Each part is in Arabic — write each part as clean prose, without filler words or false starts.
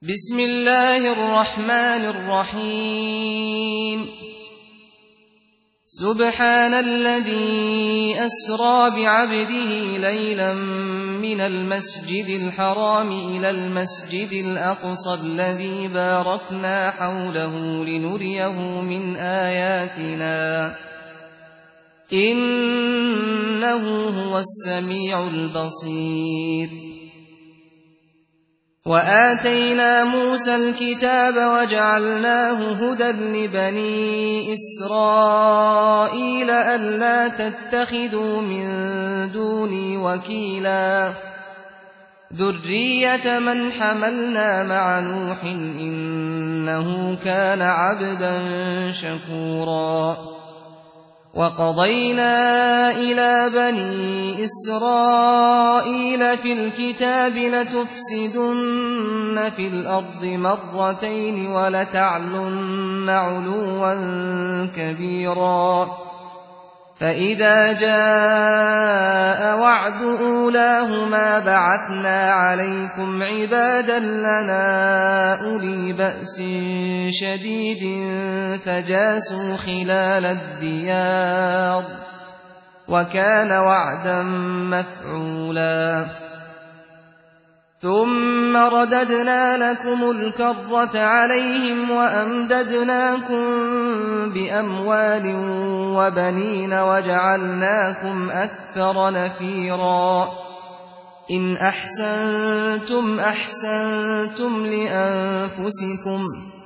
بسم الله الرحمن الرحيم سبحان الذي أسرى بعبده ليلا من المسجد الحرام إلى المسجد الأقصى الذي باركنا حوله لنريه من آياتنا إنه هو السميع البصير وآتينا موسى الكتاب وجعلناه هدى لبني إسرائيل ألا تتخذوا من دوني وكيلا ذرية من حملنا مع نوح إنه كان عبدا شكورا وقضينا إلى بني إسرائيل في الكتاب لتفسدن في الأرض مرتين ولتعلن علوا كبيرا فإذا جاء وعد أولاهما بعثنا عليكم عبادا لنا أولي بأس شديد فجاسوا خلال الديار وكان وعدا مفعولا ثم رددنا لكم الكرة عليهم وأمددناكم بأموال وبنين وجعلناكم أكثر نفيرا إن أحسنتم أحسنتم لأنفسكم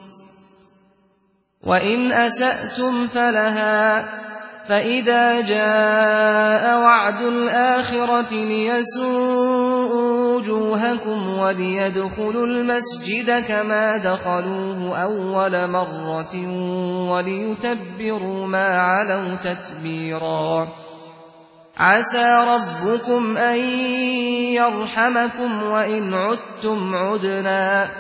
وإن أسأتم فلها فإذا جاء وعد الآخرة ليسوءوا وجوهكم وليدخلوا المسجد كما دخلوه أول مرة وليتبروا ما علوا تتبيرا عسى ربكم أن يرحمكم وإن عدتم عدنا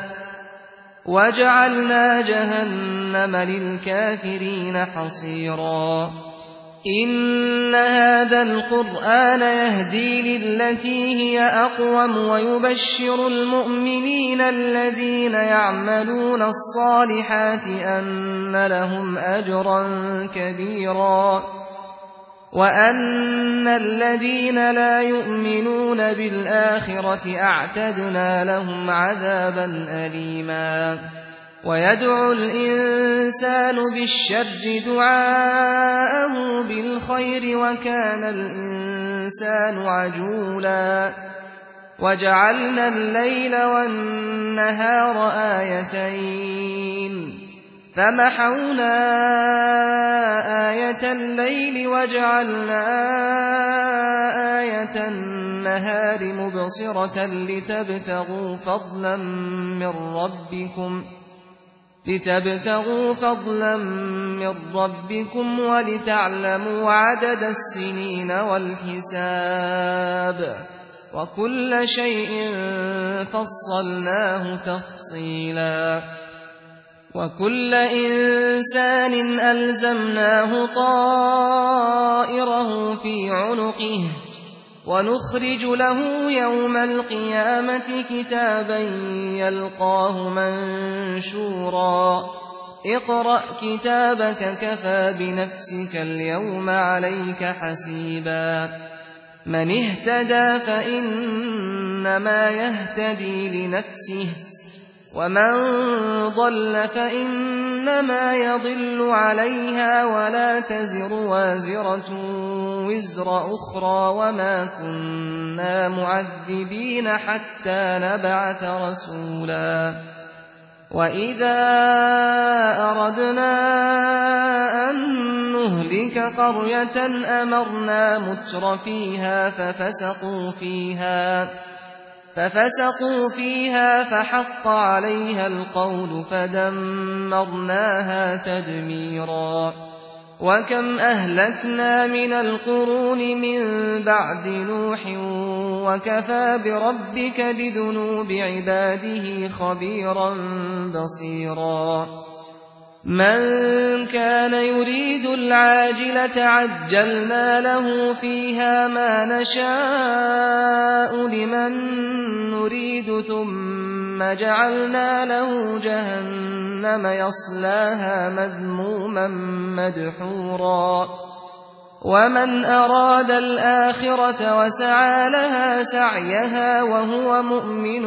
وجعلنا جهنم للكافرين حصيرا إن هذا القرآن يهدي للتي هي أقوم ويبشر المؤمنين الذين يعملون الصالحات أن لهم أجرا كبيرا وأن الذين لا يؤمنون بالآخرة أعتدنا لهم عذابا أليما ويدعو الإنسان بالشر دعاءه بالخير وكان الإنسان عجولا وجعلنا الليل والنهار آيتين فمحونا آية الليل وجعلنا آية النهار مبصرة لتبتغوا فضلا من ربكم ولتعلموا عدد السنين والحساب وكل شيء فصلناه تفصيلا وكل إنسان ألزمناه طائره في عنقه ونخرج له يوم القيامة كتابا يلقاه منشورا اقرأ كتابك كفى بنفسك اليوم عليك حسيبا من اهتدى فإنما يهتدي لنفسه ومن ضل فإنما يضل عليها ولا تزر وازرة وزر أخرى وما كنا معذبين حتى نبعث رسولا وإذا أردنا أن نهلك قرية أمرنا مترفيها ففسقوا فيها فحق عليها القول فدمرناها تدميرا وكم أهلكنا من القرون من بعد نوح وكفى بربك بذنوب عباده خبيرا بصيرا من كان يريد العاجلة عجلنا له فيها ما نشاء لمن نريد ثم ثم جعلنا له جهنم يصلاها مذموما مدحورا ومن أراد الآخرة وسعى لها سعيها وهو مؤمن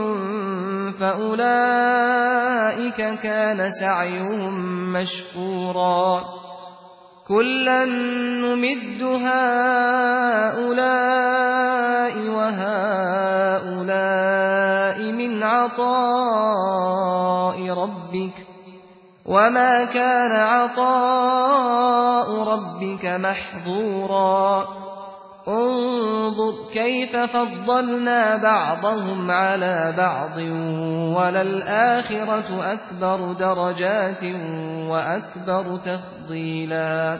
فأولئك كان سعيهم مشكورا كلا نمد هؤلاء وهؤلاء من عطاء ربك وما كان عطاء ربك محظورا انظر كيف فضلنا بعضهم على بعض وللآخرة أكبر درجات وأكبر تفضيلا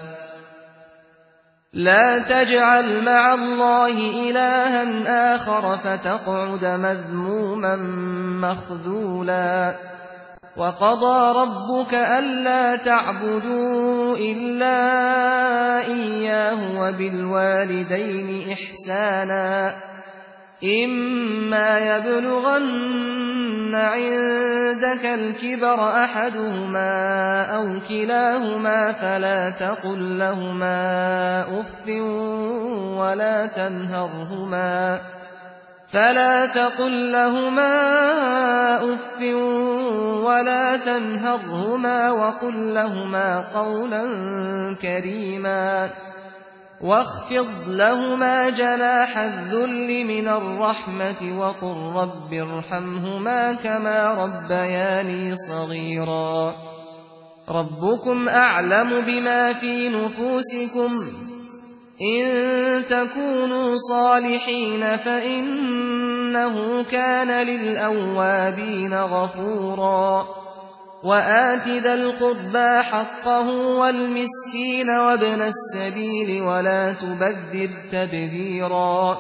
لا تجعل مع الله إلها آخر فتقعد مذموما مخذولا وقضى ربك ألا تعبدوا إلا إياه وبالوالدين إحسانا إما يبلغن عندك الكبر أحدهما أو كلاهما فلا تقل لهما أف ولا تنهرهما وقل لهما قولا كريما واخفض لهما جناح الذل من الرحمة وقل رب ارحمهما كما ربياني صغيرا ربكم أعلم بما في نفوسكم إن تكونوا صالحين فإنه كان للأوابين غفورا وآت ذا القربى حقه والمسكين وابن السبيل ولا تبذر تبذيرا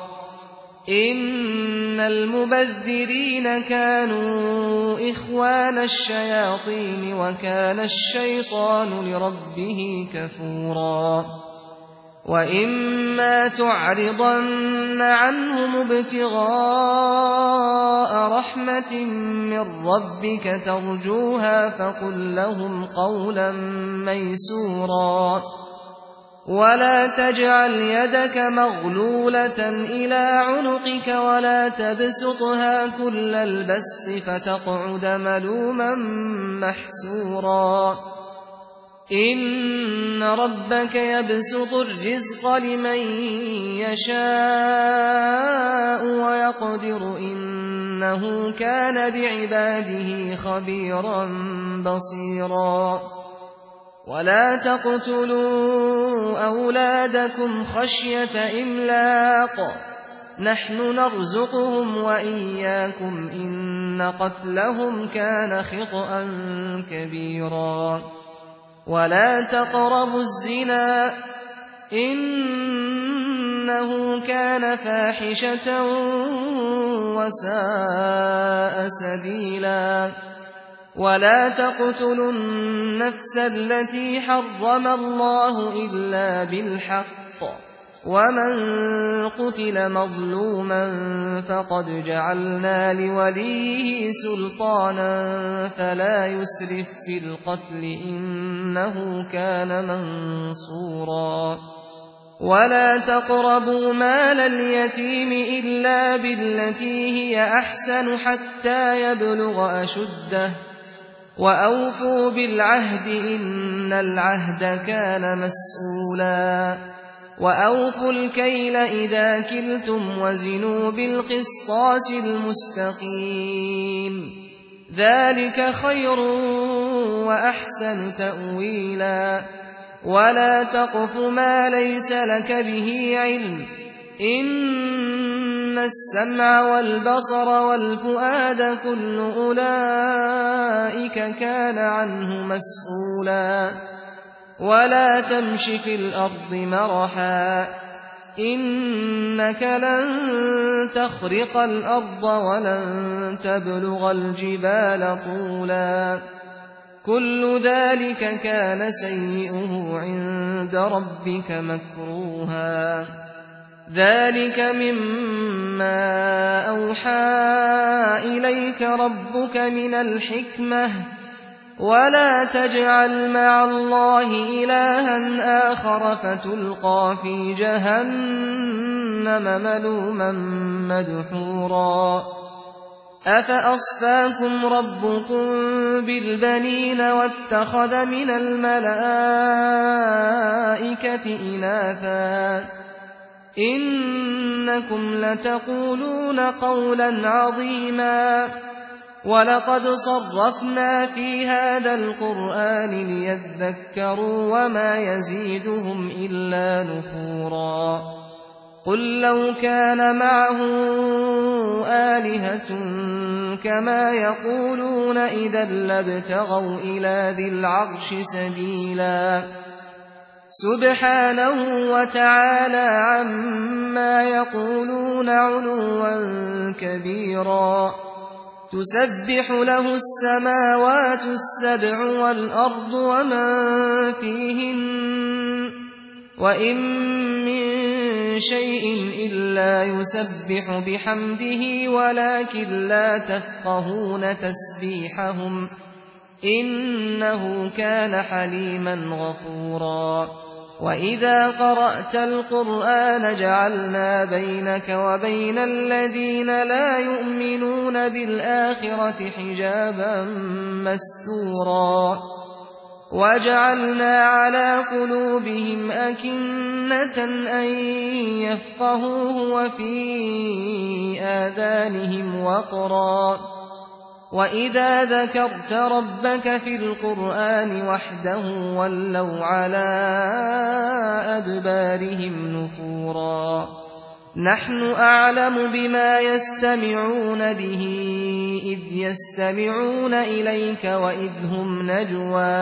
إن المبذرين كانوا إخوان الشياطين وكان الشيطان لربه كفورا وإما تعرضن عنهم ابتغاء رحمة من ربك ترجوها فقل لهم قولا ميسورا ولا تجعل يدك مغلولة إلى عنقك ولا تبسطها كل البسط فتقعد ملوما محسورا إن ربك يبسط الرزق لمن يشاء ويقدر إنه كان بعباده خبيرا بصيرا ولا تقتلوا أولادكم خشية إملاق نحن نرزقهم وإياكم إن قتلهم كان خطأ كبيرا ولا تقربوا الزنا إنه كان فاحشة وساء سبيلا ولا تقتلوا النفس التي حرم الله إلا بالحق ومن قتل مظلوما فقد جعلنا لوليه سلطانا فلا يسرف في القتل إنه كان منصورا ولا تقربوا مال اليتيم إلا بالتي هي أحسن حتى يبلغ أشده وأوفوا بالعهد إن العهد كان مسؤولا وأوفوا الكيل إذا كلتم وزنوا بالقسطاس المستقيم ذلك خير وأحسن تأويلا ولا تقف ما ليس لك به علم إن السمع والبصر والفؤاد كل أولئك كان عنه مسؤولا ولا تمش في الأرض مرحا إنك لن تخرق الأرض ولن تبلغ الجبال طولا كل ذلك كان سيئه عند ربك مكروها ذلك مما أوحى إليك ربك من الحكمة ولا تجعل مع الله إلها آخر فتلقى في جهنم ملوما مدحورا أفأصفاكم ربكم بالبنين واتخذ من الملائكة إناثا إنكم لتقولون قولا عظيما ولقد صرفنا في هذا القرآن ليذكروا وما يزيدهم إلا نفورا قل لو كان معه آلهة كما يقولون إذا لابتغوا إلى ذي العرش سبيلا سبحانه وتعالى عما يقولون علوا كبيرا تسبح له السماوات السبع والأرض ومن فيهن وإن من شيء إلا يسبح بحمده ولكن لا تفقهون تسبيحهم إنه كان حليما غفورا وإذا قرأت القرآن جعلنا بينك وبين الذين لا يؤمنون بالآخرة حجابا مستورا وجعلنا على قلوبهم أكنة أن يفقهوه وفي آذانهم وقرا وإذا ذكرت ربك في القرآن وحده ولوا على أدبارهم نفورا نحن أعلم بما يستمعون به إذ يستمعون إليك وإذ هم نجوى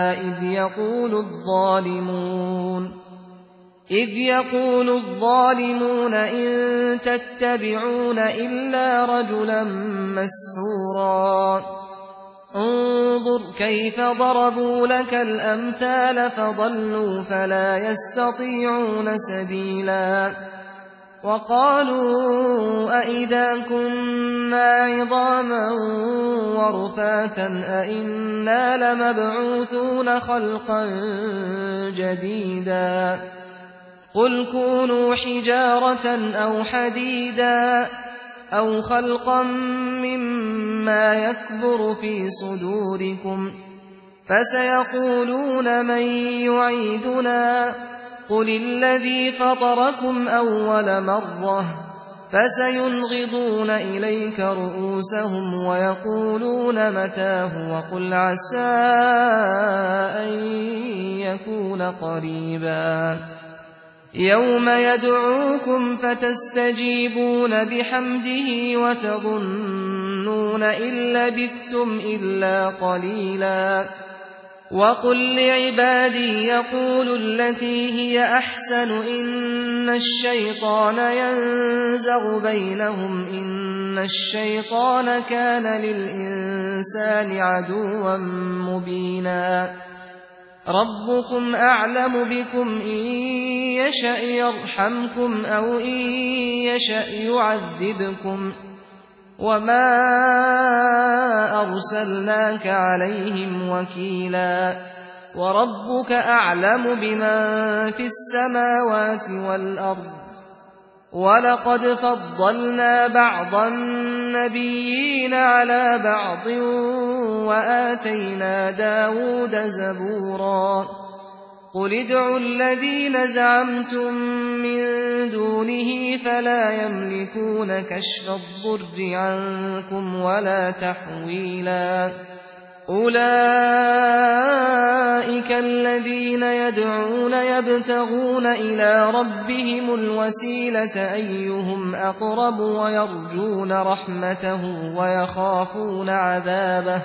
إذ يقول الظالمون إن تتبعون إلا رجلا مسحورا انظر كيف ضربوا لك الأمثال فضلوا فلا يستطيعون سبيلا وقالوا أئذا كنا عظاما ورفاتا أئنا لمبعوثون خلقا جديدا قل كونوا حجارة أو حديدا أو خلقا مما يكبر في صدوركم فسيقولون من يعيدنا قل الذي فطركم أول مرة فسينغضون إليك رؤوسهم ويقولون متاه وقل عسى أن يكون قريبا يوم يدعوكم فتستجيبون بحمده وتظنون إن لبثتم إلا قليلا وقل لعبادي يقولوا التي هي أحسن إن الشيطان ينزغ بينهم إن الشيطان كان للإنسان عدوا مبينا ربكم أعلم بكم إن يشأ يرحمكم أو إن يشأ يعذبكم وما أرسلناك عليهم وكيلا وربك أعلم بمن في السماوات والأرض ولقد فضلنا بعض النبيين على بعض وآتينا داود زبورا قل ادعوا الذين زعمتم من دونه فلا يملكون كشف الضر عنكم ولا تحويلا أولئك الذين يدعون يبتغون إلى ربهم الوسيلة أيهم أقرب ويرجون رحمته ويخافون عذابه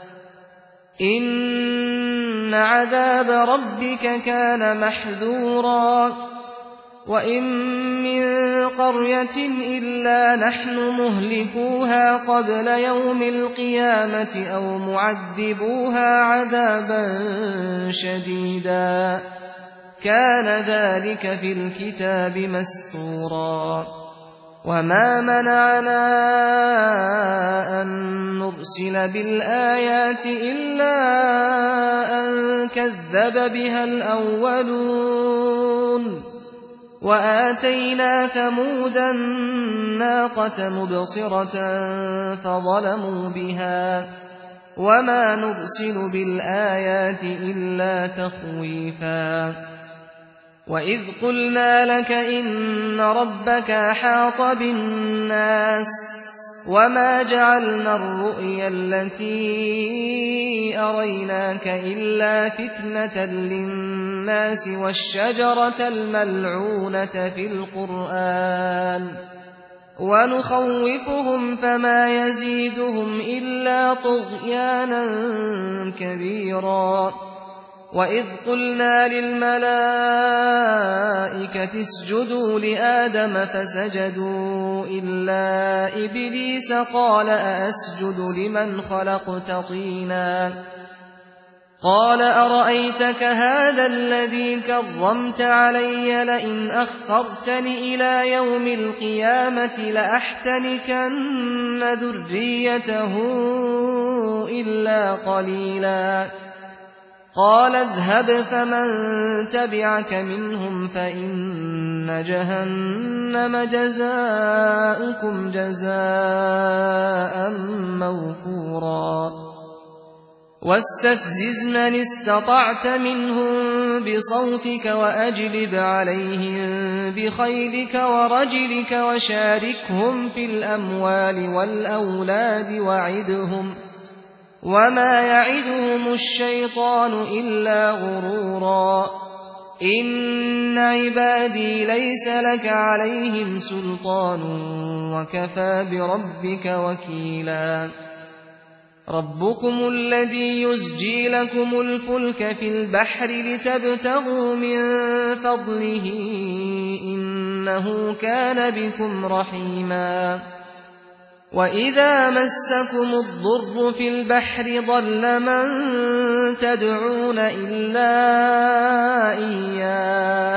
إن عذاب ربك كان محذورا وإن من قرية إلا نحن مهلكوها قبل يوم القيامة أو معذبوها عذابا شديدا كان ذلك في الكتاب مسطورا وما منعنا أن نرسل بالآيات إلا أن كذب بها الأولون وآتينا ثمود الناقة مبصرة فظلموا بها وما نرسل بالآيات إلا تخويفا وإذ قلنا لك إن ربك أحاط بالناس وما جعلنا الرؤيا التي أريناك إلا فتنة للناس والشجرة الملعونة في القرآن ونخوفهم فما يزيدهم إلا طغيانا كبيرا وإذ قلنا للملائكة اسجدوا لآدم فسجدوا إلا إبليس قال أأسجد لمن خلقت طينا قال أرأيتك هذا الذي كرمت علي لئن أخرتني إلى يوم القيامة لأحتنكن ذريته إلا قليلا قال اذهب فمن تبعك منهم فإن جهنم جزاؤكم جزاء موفورا واستفزز من استطعت منهم بصوتك وأجلب عليهم بخيلك ورجلك وشاركهم في الأموال والأولاد وعدهم وما يعدهم الشيطان إلا غرورا إن عبادي ليس لك عليهم سلطان وكفى بربك وكيلا ربكم الذي يزجي لكم الفلك في البحر لتبتغوا من فضله إنه كان بكم رحيما وإذا مسكم الضر في البحر ضل من تدعون إلا إياه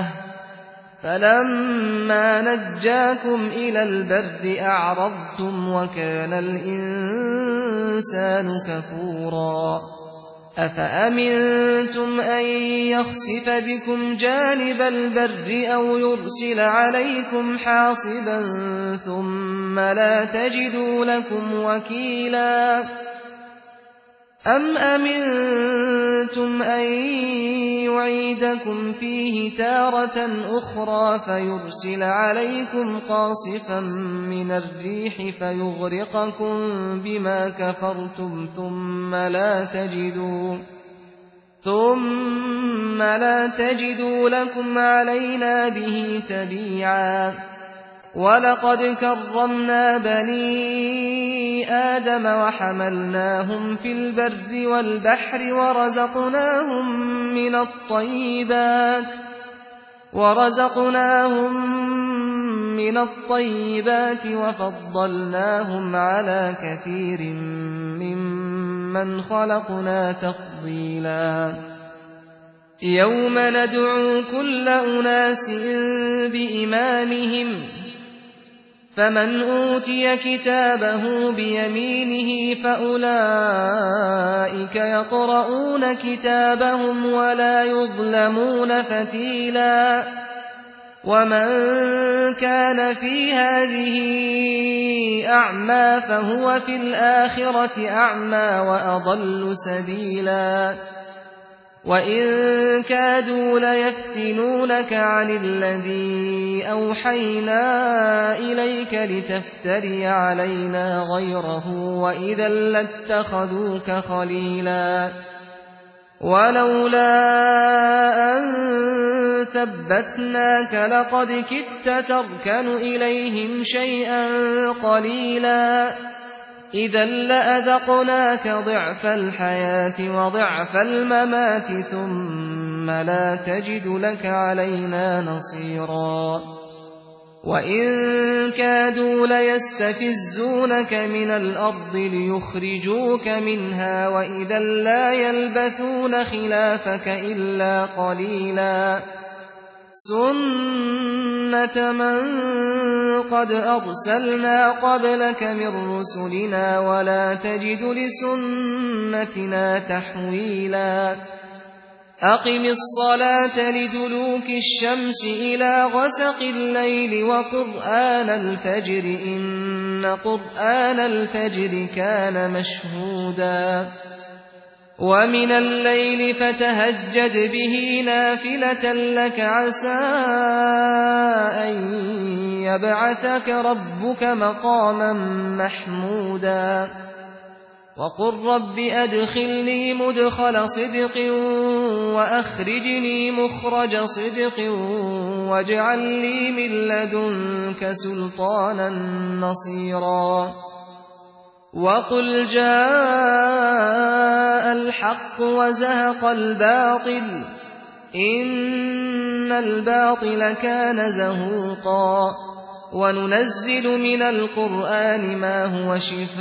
فلما نجاكم إلى البر أعرضتم وكان الإنسان كفورا أفأمنتم أن يخسف بكم جانب البر أو يرسل عليكم حاصبا ثم لا تجدوا لكم وكيلا أم أمنتم أن يعيدكم فيه تارة أخرى فيرسل عليكم قاصفا من الريح فيغرقكم بما كفرتم ثم لا تجدوا لكم علينا به تبيعا ولقد كرمنا بني آدم وحملناهم في البر والبحر ورزقناهم من الطيبات وفضلناهم على كثير ممن خلقنا تفضيلا يوم ندعو كل أناس بإمامهم فمن أوتي كتابه بيمينه فأولئك يقرؤون كتابهم ولا يظلمون فتيلا ومن كان في هذه أعمى فهو في الآخرة أعمى وأضل سبيلا وإن كادوا ليفتنونك عن الذي أوحينا إليك لتفتري علينا غيره وإذا لاتخذوك خليلا ولولا أن ثبتناك لقد كدت تركن إليهم شيئا قليلا إذا لأذقناك ضعف الحياة وضعف الممات ثم لا تجد لك علينا نصيرا وإن كادوا ليستفزونك من الأرض ليخرجوك منها وإذا لا يلبثون خلافك إلا قليلا سُنَّةَ مَن قَدْ أَرْسَلْنَا قَبْلَكَ مِن رُّسُلِنَا وَلَا تَجِدُ لِسُنَّتِنَا تَحْوِيلًا أَقِمِ الصَّلَاةَ لِدُلُوكِ الشَّمْسِ إِلَىٰ غَسَقِ اللَّيْلِ وَقُرْآنَ الْفَجْرِ ۖ إِنَّ قُرْآنَ الْفَجْرِ كَانَ مَشْهُودًا وَمِنَ اللَّيْلِ فَتَهَجَّدْ بِهِ نَافِلَةً لَّكَ عَسَىٰ أَن يَبْعَثَكَ رَبُّكَ مَقَامًا مَّحْمُودًا وَقُل رَّبِّ أَدْخِلْنِي مُدْخَلَ صِدْقٍ وَأَخْرِجْنِي مُخْرَجَ صِدْقٍ وَاجْعَل لِّي مِن لَّدُنكَ سُلْطَانًا نَّصِيرًا وَقُلْ جَاءَ الْحَقُّ وَزَهَقَ الْبَاطِلُ إِنَّ الْبَاطِلَ كَانَ زَهُوقًا وَنُنَزِّلُ مِنَ الْقُرْآنِ مَا هُوَ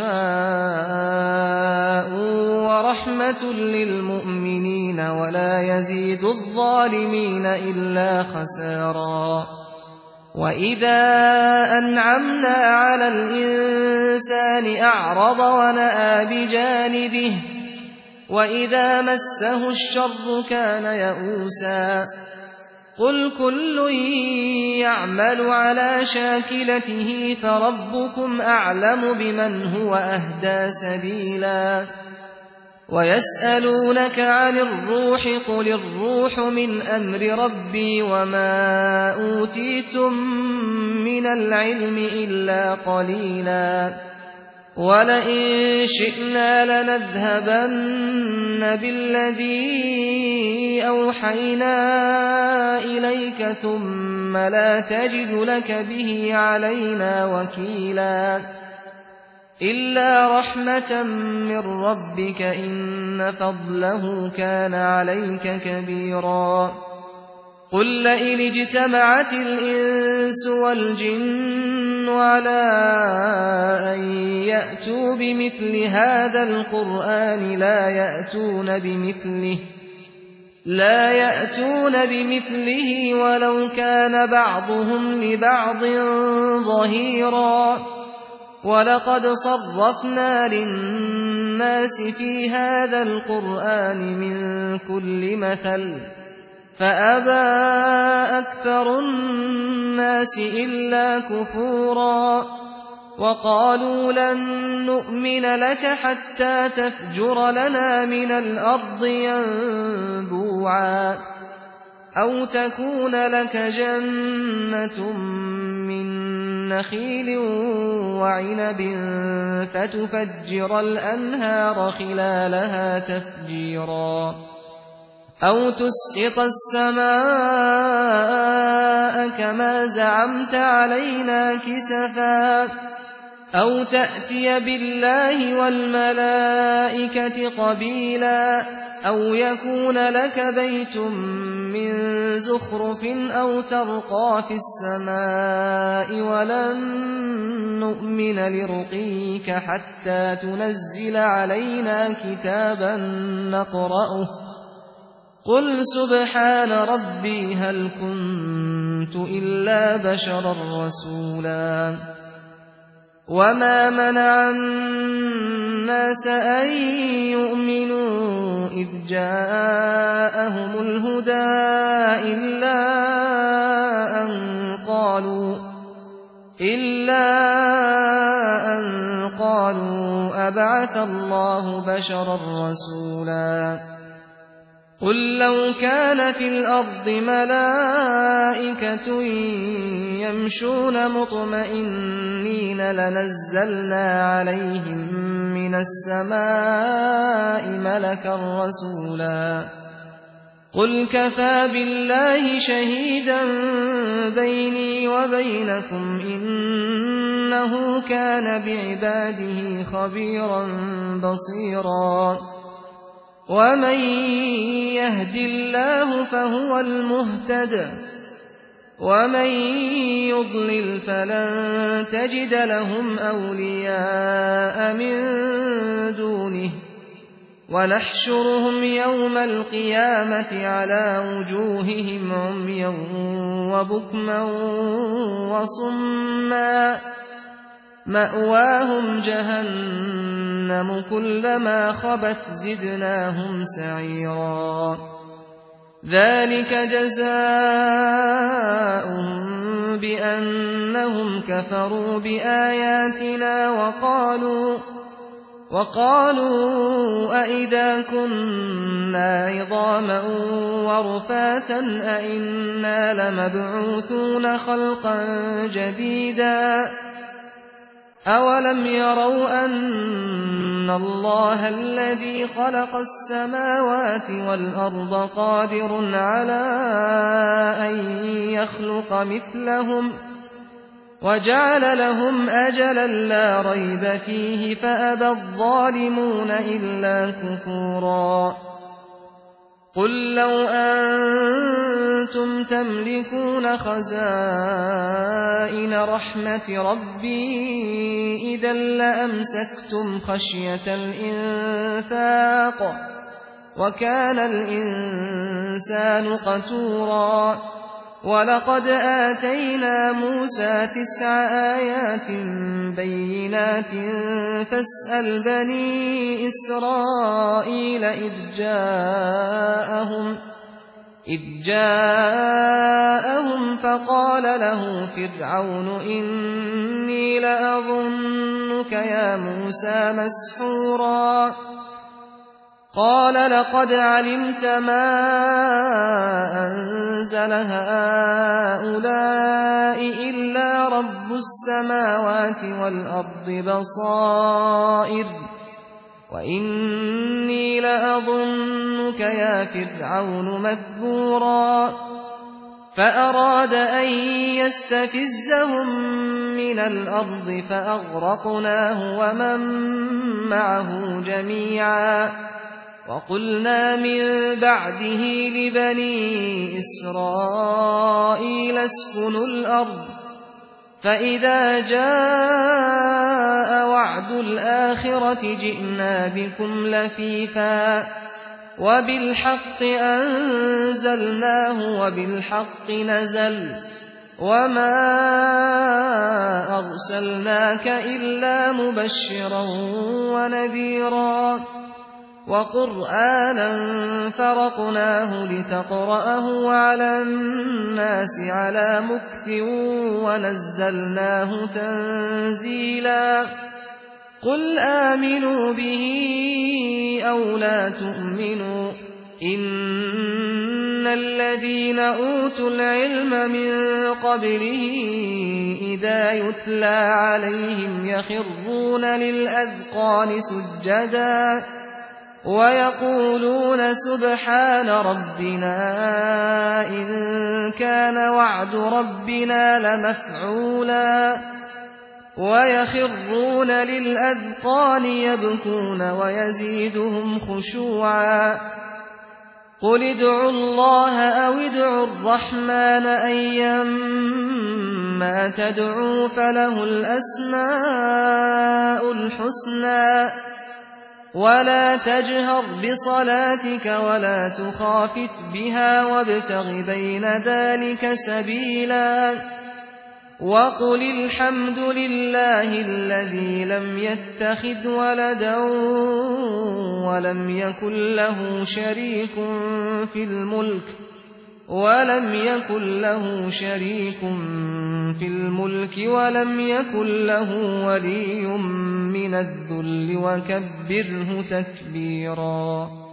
شِفَاءٌ وَرَحْمَةٌ لِّلْمُؤْمِنِينَ وَلَا يَزِيدُ الظَّالِمِينَ إِلَّا خَسَارًا وَإِذَا أَنْعَمْنَا عَلَى الْإِنسَانِ أَعْرَضَ وَنَأَىٰ بِجَانِبِهِ وَإِذَا مَسَّهُ الشَّرُّ كَانَ يَئُوسًا قُلْ كُلٌّ يَعْمَلُ عَلَىٰ شَاكِلَتِهِ فَرَبُّكُمْ أَعْلَمُ بِمَنْ هُوَ أَهْدَىٰ سَبِيلًا وَيَسْأَلُونَكَ عَنِ الرُّوحِ قُلِ الرُّوحُ مِنْ أَمْرِ رَبِّي وَمَا أُوتِيتُم مِّنَ الْعِلْمِ إِلَّا قَلِيلًا وَلَئِن شِئْنَا لَنَذْهَبَنَّ بِالَّذِي أَوْحَيْنَا إِلَيْكَ ثُمَّ لَا تَجِدُ لَكَ بِهِ عَلَيْنَا وَكِيلًا إِلَّا رَحْمَةً مِّن رَّبِّكَ إِنَّ فَضْلَهُ كَانَ عَلَيْكَ كَبِيرًا قُل لَّئِنِ اجْتَمَعَتِ الْإِنسُ وَالْجِنُّ عَلَىٰ أَن يَأْتُوا بِمِثْلِ هَٰذَا الْقُرْآنِ لَا يَأْتُونَ بِمِثْلِهِ وَلَوْ كَانَ بَعْضُهُمْ لِبَعْضٍ ظَهِيرًا وَلَقَدْ صَرَّفْنَا لِلنَّاسِ فِي هَٰذَا الْقُرْآنِ مِن كُلِّ مَثَلٍ فَأَبَىٰ أَكْثَرُ النَّاسِ إِلَّا كُفُورًا وَقَالُوا لَن نُّؤْمِنَ لَكَ حَتَّىٰ تَفْجُرَ لَنَا مِنَ الْأَرْضِ يَنبُوعًا أَوْ تَكُونَ لَكَ جَنَّةٌ مِّن نَّخِيلٍ وَعِنَبٍ فَتُفَجِّرَ الْأَنْهَارَ خِلَالَهَا تَفْجِيرًا أَوْ تُسْقِطَ السَّمَاءَ كَمَا زَعَمْتَ عَلَيْنَا كِسَفًا أَوْ تَأْتِيَ بِاللَّهِ وَالْمَلَائِكَةِ قَبِيلًا أَوْ يَكُونَ لَكَ بَيْتٌ مِّن زُخْرُفٍ أَوْ تَرْقَىٰ فِي السَّمَاءِ وَلَن نُّؤْمِنَ لِرُقِيِّكَ حَتَّىٰ تُنَزِّلَ عَلَيْنَا كِتَابًا نَّقْرَؤُهُ قُلْ سُبْحَانَ رَبِّي هَلْ كُنتُ إِلَّا بَشَرًا رَّسُولًا وَمَا مَنَعَ النَّاسَ أَن يُؤْمِنُوا إِذْ جَاءَهُمُ الْهُدَىٰ إِلَّا أَن قَالُوا أَبَعَثَ اللَّهُ بَشَرًا رَّسُولًا قُل لَّوْ كَانَ فِي الْأَرْضِ مَلَائِكَةٌ يَمْشُونَ مُطْمَئِنِّينَ لَنَزَّلْنَا عَلَيْهِم مِّنَ السَّمَاءِ مَلَكًا رَّسُولًا قُلْ كَفَىٰ بِاللَّهِ شَهِيدًا بَيْنِي وَبَيْنَكُمْ ۚ إِنَّهُ كَانَ بِعِبَادِهِ خَبِيرًا بَصِيرًا وَمَن يَهْدِ اللَّهُ فَهُوَ الْمُهْتَدِ وَمَن يُضْلِلْ فَلَن تَجِدَ لَهُمْ أَوْلِيَاءَ مِن دُونِهِ ونحشرهم يوم القيامة على وجوههم عميا وبكما وصما مأواهم جهنم كلما خبت زدناهم سعيرا ذلك جزاؤهم بأنهم كفروا بآياتنا وقالوا أئذا كنا عظاما ورفاتا أئنا لمبعوثون خلقا جديدا أولم يروا أن الله الذي خلق السماوات والأرض قادر على أن يخلق مثلهم وجعل لهم أجلا لا ريب فيه فأبى الظالمون إلا كفورا قل لو أنتم تملكون خزائن رحمة ربي إذا لأمسكتم خشية الإنفاق وكان الإنسان قتورا ولقد آتينا موسى 9 آيات بينات فاسأل بني إسرائيل إذ جاءهم فقال له فرعون إني لأظنك يا موسى مسحورا قال لقد علمت ما أنزل هؤلاء إلا رب السماوات والأرض بصائر وإني لأظنك يا فرعون مذبورا فأراد أن يستفزهم من الأرض فأغرقناه ومن معه جميعا وقلنا من بعده لبني إسرائيل اسكنوا الأرض فإذا جاء وعد الآخرة جئنا بكم لفيفا وبالحق أنزلناه وبالحق نزل وما أرسلناك إلا مبشرا ونذيرا وقرآنا فرقناه لتقرأه على الناس على مكث ونزلناه تنزيلا قل آمنوا به أو لا تؤمنوا إن الذين أوتوا العلم من قبله إذا يتلى عليهم يخرون للأذقان سجدا ويقولون سبحان ربنا إن كان وعد ربنا لمفعولا ويخرون للأذقان يبكون ويزيدهم خشوعا قل ادعوا الله أو ادعوا الرحمن أيما تدعوا فله الأسماء الحسنى ولا تجهر بصلاتك ولا تخافت بها وابتغ بين ذلك سبيلا وقل الحمد لله الذي لم يتخذ ولدا ولم يكن له شريك في الملك ولم يكن له ولي من الذل وكبره تكبيرا